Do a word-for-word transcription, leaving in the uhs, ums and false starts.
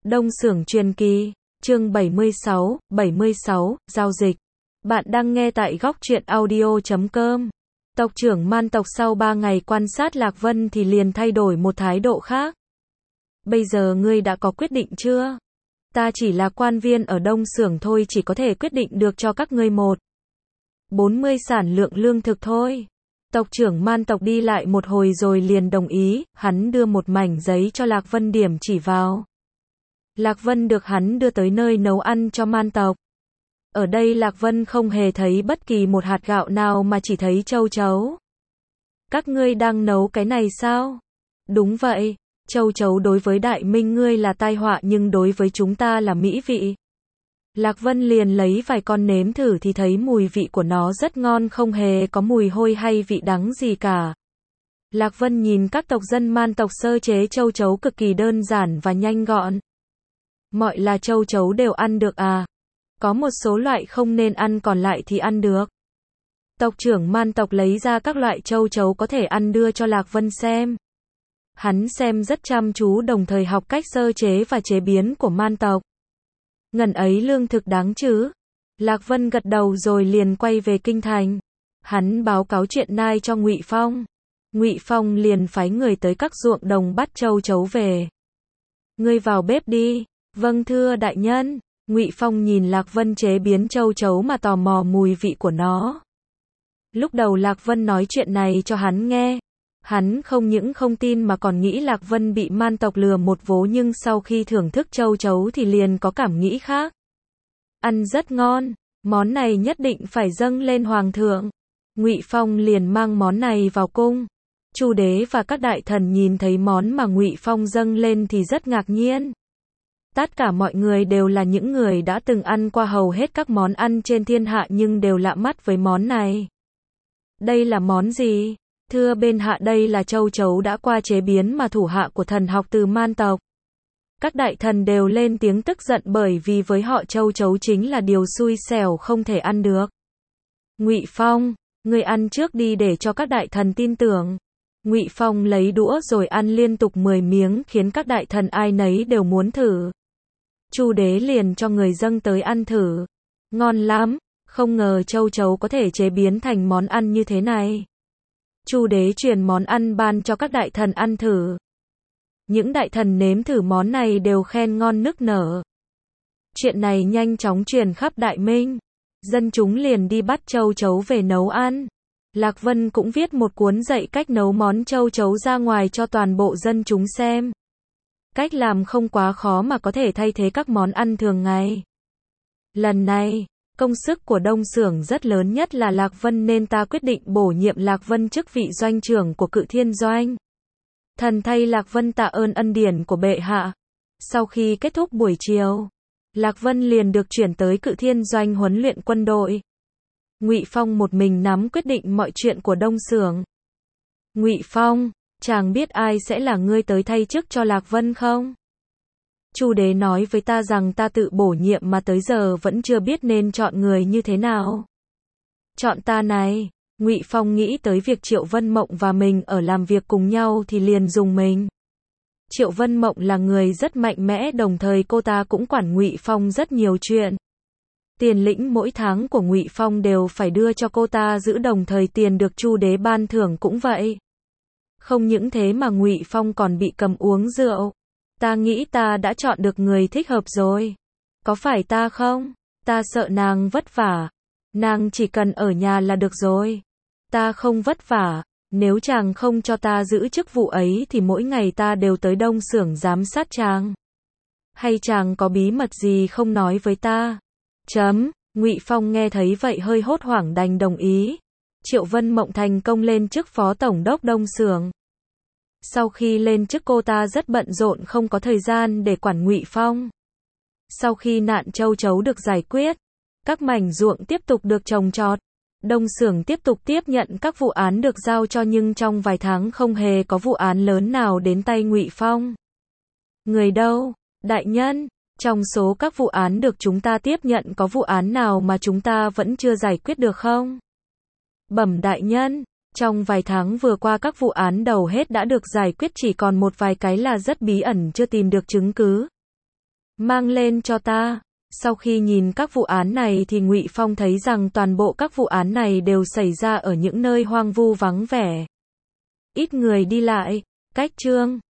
Đông Xưởng Truyền Kỳ, chương bảy mươi sáu, bảy mươi sáu, giao dịch. Bạn đang nghe tại góc truyện audio chấm com. Tộc trưởng Man tộc sau ba ngày quan sát Lạc Vân thì liền thay đổi một thái độ khác. Bây giờ ngươi đã có quyết định chưa? Ta chỉ là quan viên ở Đông Xưởng thôi, chỉ có thể quyết định được cho các ngươi một bốn mươi sản lượng lương thực thôi. Tộc trưởng Man tộc đi lại một hồi rồi liền đồng ý, hắn đưa một mảnh giấy cho Lạc Vân điểm chỉ vào. Lạc Vân được hắn đưa tới nơi nấu ăn cho Man tộc. Ở đây Lạc Vân không hề thấy bất kỳ một hạt gạo nào mà chỉ thấy châu chấu. Các ngươi đang nấu cái này sao? Đúng vậy, châu chấu đối với Đại Minh ngươi là tai họa nhưng đối với chúng ta là mỹ vị. Lạc Vân liền lấy vài con nếm thử thì thấy mùi vị của nó rất ngon, không hề có mùi hôi hay vị đắng gì cả. Lạc Vân nhìn các tộc dân Man tộc sơ chế châu chấu cực kỳ đơn giản và nhanh gọn. Mọi là châu chấu đều ăn được à? Có một số loại không nên ăn, còn lại thì ăn được. Tộc trưởng Man tộc lấy ra các loại châu chấu có thể ăn đưa cho Lạc Vân xem. Hắn xem rất chăm chú, đồng thời học cách sơ chế và chế biến của Man tộc. Ngần ấy lương thực đáng chứ? Lạc Vân gật đầu rồi liền quay về kinh thành. Hắn báo cáo chuyện này cho Ngụy Phong. Ngụy Phong liền phái người tới các ruộng đồng bắt châu chấu về. Ngươi vào bếp đi. Vâng thưa đại nhân. Ngụy Phong nhìn Lạc Vân chế biến châu chấu mà tò mò mùi vị của nó. Lúc đầu Lạc Vân nói chuyện này cho hắn nghe. Hắn không những không tin mà còn nghĩ Lạc Vân bị Man tộc lừa một vố, nhưng sau khi thưởng thức châu chấu thì liền có cảm nghĩ khác. Ăn rất ngon, món này nhất định phải dâng lên hoàng thượng. Ngụy Phong liền mang món này vào cung. Chu đế và các đại thần nhìn thấy món mà Ngụy Phong dâng lên thì rất ngạc nhiên. Tất cả mọi người đều là những người đã từng ăn qua hầu hết các món ăn trên thiên hạ nhưng đều lạ mắt với món này. Đây là món gì? Thưa bên hạ, đây là châu chấu đã qua chế biến mà thủ hạ của thần học từ Man tộc. Các đại thần đều lên tiếng tức giận bởi vì với họ châu chấu chính là điều xui xẻo không thể ăn được. Ngụy Phong, ngươi ăn trước đi để cho các đại thần tin tưởng. Ngụy Phong lấy đũa rồi ăn liên tục mười miếng khiến các đại thần ai nấy đều muốn thử. Chu đế liền cho người dâng tới ăn thử. Ngon lắm, không ngờ châu chấu có thể chế biến thành món ăn như thế này. Chu đế truyền món ăn ban cho các đại thần ăn thử. Những đại thần nếm thử món này đều khen ngon nức nở. Chuyện này nhanh chóng truyền khắp Đại Minh. Dân chúng liền đi bắt châu chấu về nấu ăn. Lạc Vân cũng viết một cuốn dạy cách nấu món châu chấu ra ngoài cho toàn bộ dân chúng xem. Cách làm không quá khó mà có thể thay thế các món ăn thường ngày. Lần này, công sức của Đông Xưởng rất lớn, nhất là Lạc Vân, nên ta quyết định bổ nhiệm Lạc Vân chức vị doanh trưởng của Cự Thiên Doanh. Thần thay Lạc Vân tạ ơn ân điển của bệ hạ. Sau khi kết thúc buổi chiều, Lạc Vân liền được chuyển tới Cự Thiên Doanh huấn luyện quân đội. Ngụy Phong một mình nắm quyết định mọi chuyện của Đông Xưởng. Ngụy Phong, chàng biết ai sẽ là ngươi tới thay chức cho Lạc Vân không? Chu đế nói với ta rằng ta tự bổ nhiệm mà tới giờ vẫn chưa biết nên chọn người như thế nào. Chọn ta này. Ngụy Phong nghĩ tới việc Triệu Vân Mộng và mình ở làm việc cùng nhau thì liền dùng mình. Triệu Vân Mộng là người rất mạnh mẽ, đồng thời cô ta cũng quản Ngụy Phong rất nhiều chuyện. Tiền lĩnh mỗi tháng của Ngụy Phong đều phải đưa cho cô ta giữ, đồng thời tiền được Chu đế ban thưởng cũng vậy. Không những thế mà Ngụy Phong còn bị cầm uống rượu. Ta nghĩ ta đã chọn được người thích hợp rồi. Có phải ta không? Ta sợ nàng vất vả. Nàng chỉ cần ở nhà là được rồi. Ta không vất vả. Nếu chàng không cho ta giữ chức vụ ấy thì mỗi ngày ta đều tới Đông Xưởng giám sát chàng. Hay chàng có bí mật gì không nói với ta? Chấm. Ngụy Phong nghe thấy vậy hơi hốt hoảng đành đồng ý. Triệu Vân Mộng thành công lên chức phó tổng đốc Đông Xưởng. Sau khi lên chức cô ta rất bận rộn, không có thời gian để quản Ngụy Phong. Sau khi nạn châu chấu được giải quyết, các mảnh ruộng tiếp tục được trồng trọt. Đông Xưởng tiếp tục tiếp nhận các vụ án được giao cho, nhưng trong vài tháng không hề có vụ án lớn nào đến tay Ngụy Phong. Người đâu? Đại nhân, trong số các vụ án được chúng ta tiếp nhận có vụ án nào mà chúng ta vẫn chưa giải quyết được không? Bẩm đại nhân, trong vài tháng vừa qua các vụ án đầu hết đã được giải quyết, chỉ còn một vài cái là rất bí ẩn chưa tìm được chứng cứ. Mang lên cho ta. Sau khi nhìn các vụ án này thì Ngụy Phong thấy rằng toàn bộ các vụ án này đều xảy ra ở những nơi hoang vu vắng vẻ, ít người đi lại. Cách chương